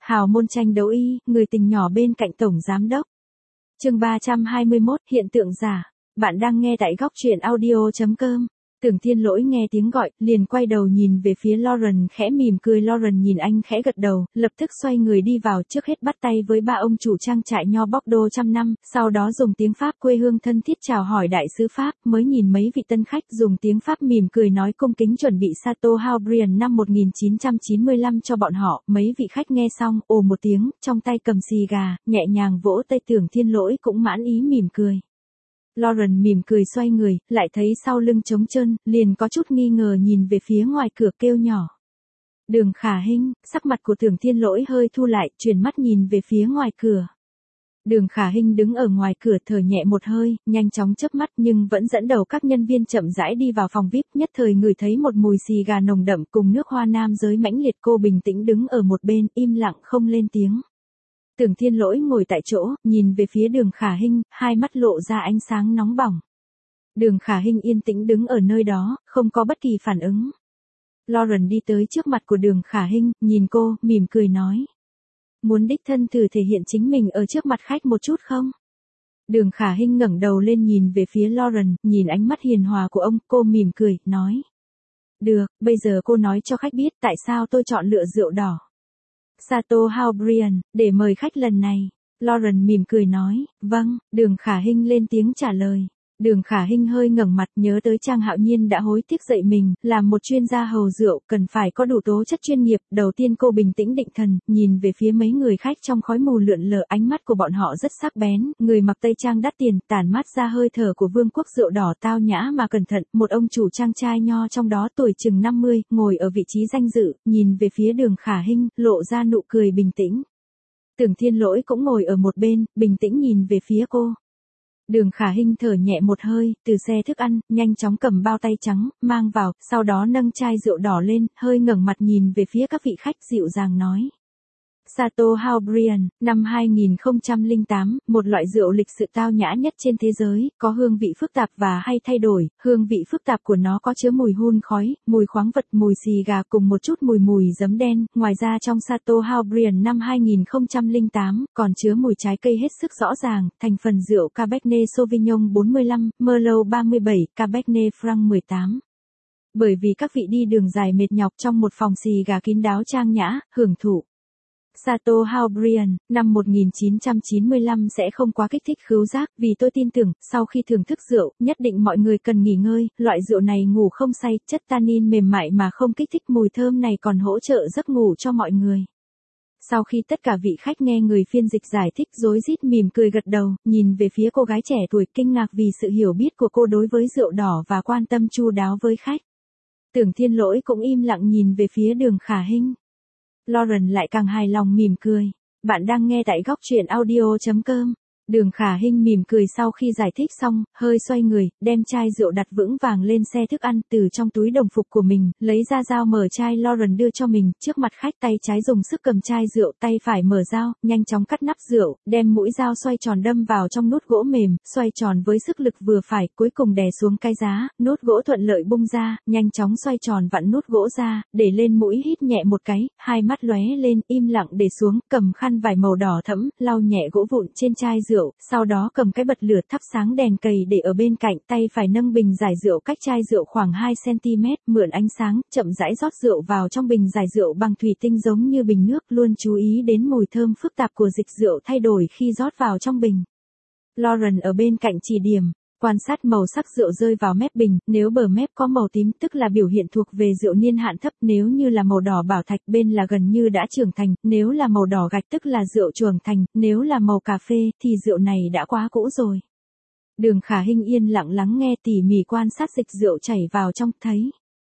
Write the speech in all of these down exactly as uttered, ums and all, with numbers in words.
Hào môn tranh đấu y, người tình nhỏ bên cạnh tổng giám đốc. Chương ba trăm hai mươi mốt, hiện tượng giả. Bạn đang nghe tại góc truyện audio chấm com. Tưởng Thiên Lỗi nghe tiếng gọi, liền quay đầu nhìn về phía Lauren khẽ mỉm cười. Lauren nhìn anh khẽ gật đầu, lập tức xoay người đi vào, trước hết bắt tay với ba ông chủ trang trại nho Bordeaux trăm năm, sau đó dùng tiếng Pháp quê hương thân thiết chào hỏi đại sứ Pháp, mới nhìn mấy vị tân khách dùng tiếng Pháp mỉm cười nói cung kính chuẩn bị Chateau Haut-Brion năm một nghìn chín trăm chín mươi lăm cho bọn họ. Mấy vị khách nghe xong, ồ một tiếng, trong tay cầm xì gà, nhẹ nhàng vỗ tay. Tưởng Thiên Lỗi cũng mãn ý mỉm cười. Lauren mỉm cười xoay người, lại thấy sau lưng trống trơn, liền có chút nghi ngờ nhìn về phía ngoài cửa kêu nhỏ. Đường Khả Hinh. Sắc mặt của Tưởng Thiên Lỗi hơi thu lại, chuyển mắt nhìn về phía ngoài cửa. Đường Khả Hinh đứng ở ngoài cửa thở nhẹ một hơi, nhanh chóng chớp mắt nhưng vẫn dẫn đầu các nhân viên chậm rãi đi vào phòng vi ai pi, nhất thời ngửi thấy một mùi xì gà nồng đậm cùng nước hoa nam giới mãnh liệt. Cô bình tĩnh đứng ở một bên, im lặng không lên tiếng. Tưởng Thiên Lỗi ngồi tại chỗ, nhìn về phía Đường Khả Hinh, hai mắt lộ ra ánh sáng nóng bỏng. Đường Khả Hinh yên tĩnh đứng ở nơi đó, không có bất kỳ phản ứng. Lauren đi tới trước mặt của Đường Khả Hinh, nhìn cô, mỉm cười nói. Muốn đích thân thử thể hiện chính mình ở trước mặt khách một chút không? Đường Khả Hinh ngẩng đầu lên nhìn về phía Lauren, nhìn ánh mắt hiền hòa của ông, cô mỉm cười, nói. Được, bây giờ cô nói cho khách biết tại sao tôi chọn lựa rượu đỏ Chateau Haut-Brion, để mời khách lần này. Lauren mỉm cười nói, vâng. Đường Khả Hinh lên tiếng trả lời. Đường Khả Hinh hơi ngẩng mặt, nhớ tới Trang Hạo Nhiên đã hối tiếc dạy mình, làm một chuyên gia hầu rượu, cần phải có đủ tố chất chuyên nghiệp. Đầu tiên cô bình tĩnh định thần, nhìn về phía mấy người khách trong khói mù lượn lờ, ánh mắt của bọn họ rất sắc bén, người mặc tây trang đắt tiền, tản mát ra hơi thở của vương quốc rượu đỏ tao nhã mà cẩn thận. Một ông chủ trang trai nho trong đó tuổi chừng năm mươi, ngồi ở vị trí danh dự, nhìn về phía Đường Khả Hinh, lộ ra nụ cười bình tĩnh. Tưởng Thiên Lỗi cũng ngồi ở một bên, bình tĩnh nhìn về phía cô. Đường Khả Hinh thở nhẹ một hơi, từ xe thức ăn, nhanh chóng cầm bao tay trắng, mang vào, sau đó nâng chai rượu đỏ lên, hơi ngẩng mặt nhìn về phía các vị khách, dịu dàng nói. Chateau Haut-Brion, năm hai nghìn không trăm lẻ tám, một loại rượu lịch sự tao nhã nhất trên thế giới, có hương vị phức tạp và hay thay đổi. Hương vị phức tạp của nó có chứa mùi hun khói, mùi khoáng vật, mùi xì gà cùng một chút mùi mùi giấm đen. Ngoài ra trong Chateau Haut-Brion năm hai nghìn không trăm lẻ tám, còn chứa mùi trái cây hết sức rõ ràng. Thành phần rượu Cabernet Sauvignon bốn mươi lăm, Merlot ba mươi bảy, Cabernet Franc mười tám. Bởi vì các vị đi đường dài mệt nhọc trong một phòng xì gà kín đáo trang nhã, hưởng thụ Chateau Haut-Brion, năm một nghìn chín trăm chín mươi lăm sẽ không quá kích thích khứu giác, vì tôi tin tưởng, sau khi thưởng thức rượu, nhất định mọi người cần nghỉ ngơi. Loại rượu này ngủ không say, chất tannin mềm mại mà không kích thích, mùi thơm này còn hỗ trợ giấc ngủ cho mọi người. Sau khi tất cả vị khách nghe người phiên dịch giải thích, rối rít mỉm cười gật đầu, nhìn về phía cô gái trẻ tuổi, kinh ngạc vì sự hiểu biết của cô đối với rượu đỏ và quan tâm chu đáo với khách. Tưởng Thiên Lỗi cũng im lặng nhìn về phía Đường Khả Hinh. Lauren lại càng hài lòng mỉm cười. Bạn đang nghe tại góc truyện audio chấm com. Đường Khả Hinh mỉm cười sau khi giải thích xong, hơi xoay người, đem chai rượu đặt vững vàng lên xe thức ăn, từ trong túi đồng phục của mình, lấy ra dao mở chai. Lauren đưa cho mình, trước mặt khách, tay trái dùng sức cầm chai rượu, tay phải mở dao, nhanh chóng cắt nắp rượu, đem mũi dao xoay tròn đâm vào trong nút gỗ mềm, xoay tròn với sức lực vừa phải, cuối cùng đè xuống cái giá, nút gỗ thuận lợi bung ra, nhanh chóng xoay tròn vặn nút gỗ ra, để lên mũi hít nhẹ một cái, hai mắt lóe lên, im lặng để xuống, cầm khăn vải màu đỏ thẫm, lau nhẹ gỗ vụn trên chai rượu, sau đó cầm cái bật lửa thắp sáng đèn cầy để ở bên cạnh, tay phải nâng bình giải rượu cách chai rượu khoảng hai xăng ti mét, mượn ánh sáng, chậm rãi rót rượu vào trong bình giải rượu bằng thủy tinh giống như bình nước, luôn chú ý đến mùi thơm phức tạp của dịch rượu thay đổi khi rót vào trong bình. Lauren ở bên cạnh chỉ điểm, quan sát màu sắc rượu rơi vào mép bình, nếu bờ mép có màu tím tức là biểu hiện thuộc về rượu niên hạn thấp, nếu như là màu đỏ bảo thạch bên là gần như đã trưởng thành, nếu là màu đỏ gạch tức là rượu trưởng thành, nếu là màu cà phê thì rượu này đã quá cũ rồi. Đường Khả Hinh yên lặng lắng nghe, tỉ mỉ quan sát dịch rượu chảy vào trong, thấy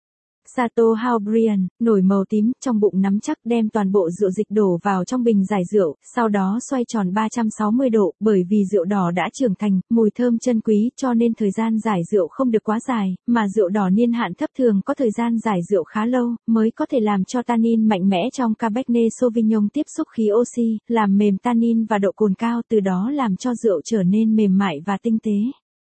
Chateau Haut-Brion, nổi màu tím, trong bụng nắm chắc, đem toàn bộ rượu dịch đổ vào trong bình giải rượu, sau đó xoay tròn ba trăm sáu mươi độ, bởi vì rượu đỏ đã trưởng thành, mùi thơm chân quý, cho nên thời gian giải rượu không được quá dài, mà rượu đỏ niên hạn thấp thường có thời gian giải rượu khá lâu, mới có thể làm cho tannin mạnh mẽ trong Cabernet Sauvignon tiếp xúc khí oxy, làm mềm tannin và độ cồn cao, từ đó làm cho rượu trở nên mềm mại và tinh tế.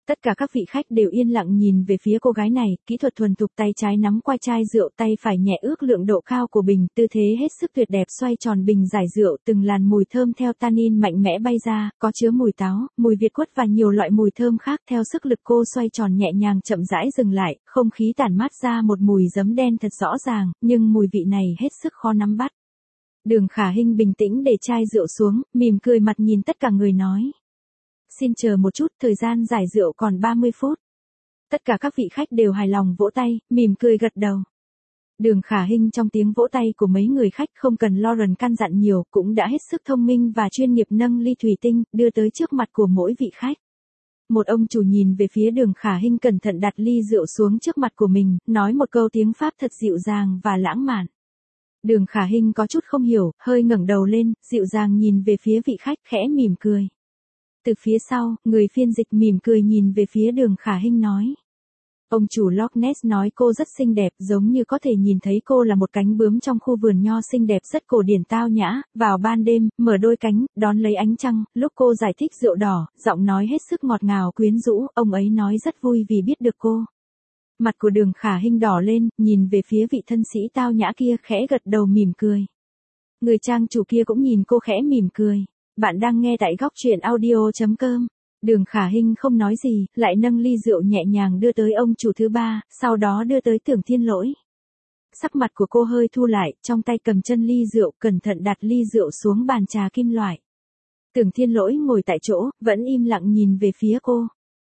Tất cả các vị khách đều yên lặng nhìn về phía cô gái này, kỹ thuật thuần thục, tay trái nắm quai chai rượu, tay phải nhẹ ước lượng độ cao của bình, tư thế hết sức tuyệt đẹp xoay tròn bình giải rượu, từng làn mùi thơm theo tannin mạnh mẽ bay ra, có chứa mùi táo, mùi Việt quất và nhiều loại mùi thơm khác. Theo sức lực cô xoay tròn nhẹ nhàng chậm rãi dừng lại, không khí tản mát ra một mùi giấm đen thật rõ ràng, nhưng mùi vị này hết sức khó nắm bắt. Đường Khả Hinh bình tĩnh để chai rượu xuống, mỉm cười mặt nhìn tất cả người nói. Xin chờ một chút, thời gian giải rượu còn ba mươi phút. Tất cả các vị khách đều hài lòng vỗ tay, mỉm cười gật đầu. Đường Khả Hinh trong tiếng vỗ tay của mấy người khách không cần Lauren căn dặn nhiều, cũng đã hết sức thông minh và chuyên nghiệp nâng ly thủy tinh, đưa tới trước mặt của mỗi vị khách. Một ông chủ nhìn về phía Đường Khả Hinh cẩn thận đặt ly rượu xuống trước mặt của mình, nói một câu tiếng Pháp thật dịu dàng và lãng mạn. Đường Khả Hinh có chút không hiểu, hơi ngẩng đầu lên, dịu dàng nhìn về phía vị khách khẽ mỉm cười. Từ phía sau, người phiên dịch mỉm cười nhìn về phía Đường Khả Hinh nói. Ông chủ Loch Ness nói cô rất xinh đẹp, giống như có thể nhìn thấy cô là một cánh bướm trong khu vườn nho xinh đẹp rất cổ điển tao nhã, vào ban đêm, mở đôi cánh, đón lấy ánh trăng, lúc cô giải thích rượu đỏ, giọng nói hết sức ngọt ngào quyến rũ, ông ấy nói rất vui vì biết được cô. Mặt của Đường Khả Hinh đỏ lên, nhìn về phía vị thân sĩ tao nhã kia khẽ gật đầu mỉm cười. Người trang chủ kia cũng nhìn cô khẽ mỉm cười. Bạn đang nghe tại góc truyện audio chấm com. Đường Khả Hinh không nói gì, lại nâng ly rượu nhẹ nhàng đưa tới ông chủ thứ ba, sau đó đưa tới Tưởng Thiên Lỗi. Sắc mặt của cô hơi thu lại, trong tay cầm chân ly rượu, cẩn thận đặt ly rượu xuống bàn trà kim loại. Tưởng Thiên Lỗi ngồi tại chỗ, vẫn im lặng nhìn về phía cô.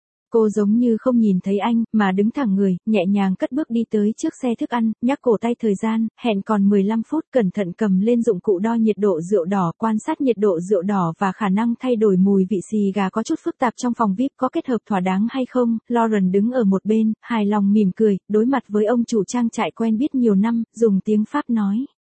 Cô giống như không nhìn thấy anh, mà đứng thẳng người, nhẹ nhàng cất bước đi tới trước xe thức ăn, nhắc cổ tay thời gian, hẹn còn mười lăm phút, cẩn thận cầm lên dụng cụ đo nhiệt độ rượu đỏ, quan sát nhiệt độ rượu đỏ và khả năng thay đổi mùi vị xì gà có chút phức tạp trong phòng vi ai pi có kết hợp thỏa đáng hay không. Lauren đứng ở một bên, hài lòng mỉm cười, đối mặt với ông chủ trang trại quen biết nhiều năm, dùng tiếng Pháp nói.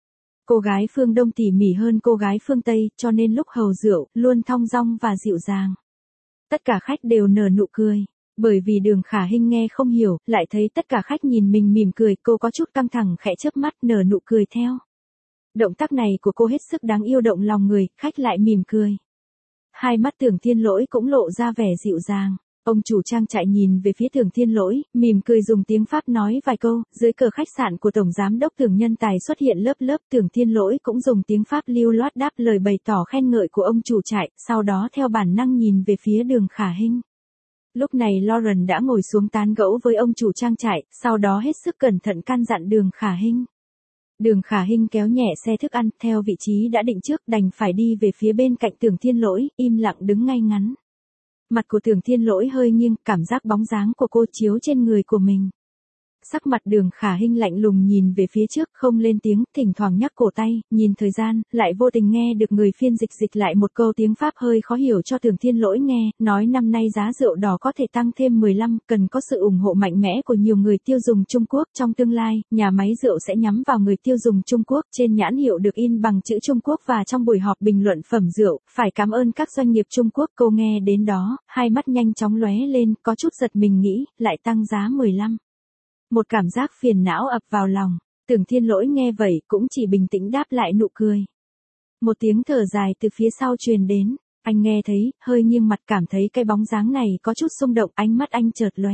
Cô gái phương Đông tỉ mỉ hơn cô gái phương Tây, cho nên lúc hầu rượu, luôn thong dong và dịu dàng. Tất cả khách đều nở nụ cười. Bởi vì Đường Khả Hinh nghe không hiểu, lại thấy tất cả khách nhìn mình mỉm cười, cô có chút căng thẳng khẽ chớp mắt nở nụ cười theo. Động tác này của cô hết sức đáng yêu động lòng người, khách lại mỉm cười. Hai mắt Tưởng Thiên Lỗi cũng lộ ra vẻ dịu dàng. Ông chủ trang trại nhìn về phía Tưởng Thiên Lỗi, mỉm cười dùng tiếng Pháp nói vài câu, dưới cờ khách sạn của Tổng Giám đốc Tưởng Nhân Tài xuất hiện lớp lớp, Tưởng Thiên Lỗi cũng dùng tiếng Pháp lưu loát đáp lời bày tỏ khen ngợi của ông chủ trại, sau đó theo bản năng nhìn về phía Đường Khả Hinh. Lúc này Lauren đã ngồi xuống tán gẫu với ông chủ trang trại, sau đó hết sức cẩn thận căn dặn Đường Khả Hinh. Đường Khả Hinh kéo nhẹ xe thức ăn, theo vị trí đã định trước, đành phải đi về phía bên cạnh Tưởng Thiên Lỗi, im lặng đứng ngay ngắn. Mặt của Tưởng Thiên Lỗi hơi nghiêng, cảm giác bóng dáng của cô chiếu trên người của mình. Sắc mặt Đường Khả Hinh lạnh lùng nhìn về phía trước, không lên tiếng, thỉnh thoảng nhắc cổ tay, nhìn thời gian, lại vô tình nghe được người phiên dịch dịch lại một câu tiếng Pháp hơi khó hiểu cho Tưởng Thiên Lỗi nghe, nói năm nay giá rượu đỏ có thể tăng thêm mười lăm, cần có sự ủng hộ mạnh mẽ của nhiều người tiêu dùng Trung Quốc. Trong tương lai, nhà máy rượu sẽ nhắm vào người tiêu dùng Trung Quốc, trên nhãn hiệu được in bằng chữ Trung Quốc và trong buổi họp bình luận phẩm rượu, phải cảm ơn các doanh nghiệp Trung Quốc. Cô nghe đến đó, hai mắt nhanh chóng lóe lên, có chút giật mình nghĩ, lại tăng giá mười lăm. Một cảm giác phiền não ập vào lòng, Tưởng Thiên Lỗi nghe vậy cũng chỉ bình tĩnh đáp lại nụ cười. Một tiếng thở dài từ phía sau truyền đến, anh nghe thấy, hơi nghiêng mặt cảm thấy cái bóng dáng này có chút xung động, ánh mắt anh chợt lóe.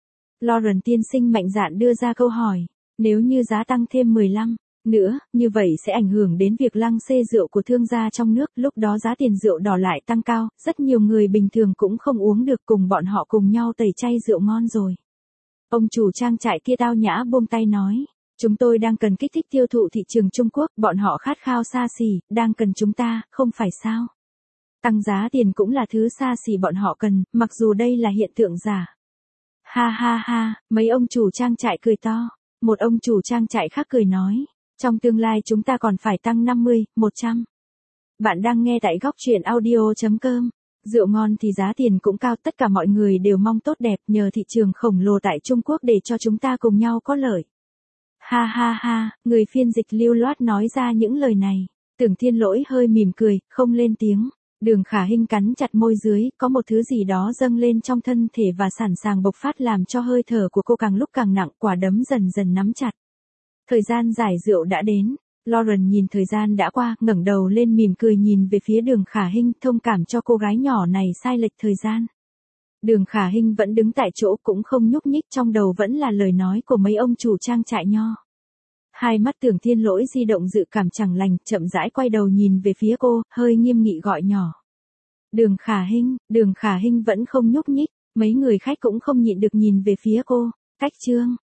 Lauren tiên sinh mạnh dạn đưa ra câu hỏi, nếu như giá tăng thêm mười lăm nữa, như vậy sẽ ảnh hưởng đến việc lăng xê rượu của thương gia trong nước, lúc đó giá tiền rượu đỏ lại tăng cao, rất nhiều người bình thường cũng không uống được, cùng bọn họ cùng nhau tẩy chay rượu ngon rồi. Ông chủ trang trại kia tao nhã buông tay nói, chúng tôi đang cần kích thích tiêu thụ thị trường Trung Quốc, bọn họ khát khao xa xỉ, đang cần chúng ta, không phải sao? Tăng giá tiền cũng là thứ xa xỉ bọn họ cần, mặc dù đây là hiện tượng giả. Ha ha ha, mấy ông chủ trang trại cười to, một ông chủ trang trại khác cười nói, trong tương lai chúng ta còn phải tăng năm mươi, một trăm. Bạn đang nghe tại góc truyện audio chấm com. Rượu ngon thì giá tiền cũng cao, tất cả mọi người đều mong tốt đẹp nhờ thị trường khổng lồ tại Trung Quốc để cho chúng ta cùng nhau có lợi. Ha ha ha, người phiên dịch lưu loát nói ra những lời này. Tưởng Thiên Lỗi hơi mỉm cười, không lên tiếng. Đường Khả Hinh cắn chặt môi dưới, có một thứ gì đó dâng lên trong thân thể và sẵn sàng bộc phát làm cho hơi thở của cô càng lúc càng nặng, quả đấm dần dần nắm chặt. Thời gian giải rượu đã đến. Lauren nhìn thời gian đã qua, ngẩng đầu lên mỉm cười nhìn về phía Đường Khả Hinh, thông cảm cho cô gái nhỏ này sai lệch thời gian. Đường Khả Hinh vẫn đứng tại chỗ cũng không nhúc nhích, trong đầu vẫn là lời nói của mấy ông chủ trang trại nho. Hai mắt Tưởng Thiên Lỗi di động dự cảm chẳng lành, chậm rãi quay đầu nhìn về phía cô, hơi nghiêm nghị gọi nhỏ. Đường Khả Hinh, Đường Khả Hinh vẫn không nhúc nhích, mấy người khách cũng không nhịn được nhìn về phía cô. Cách Trương,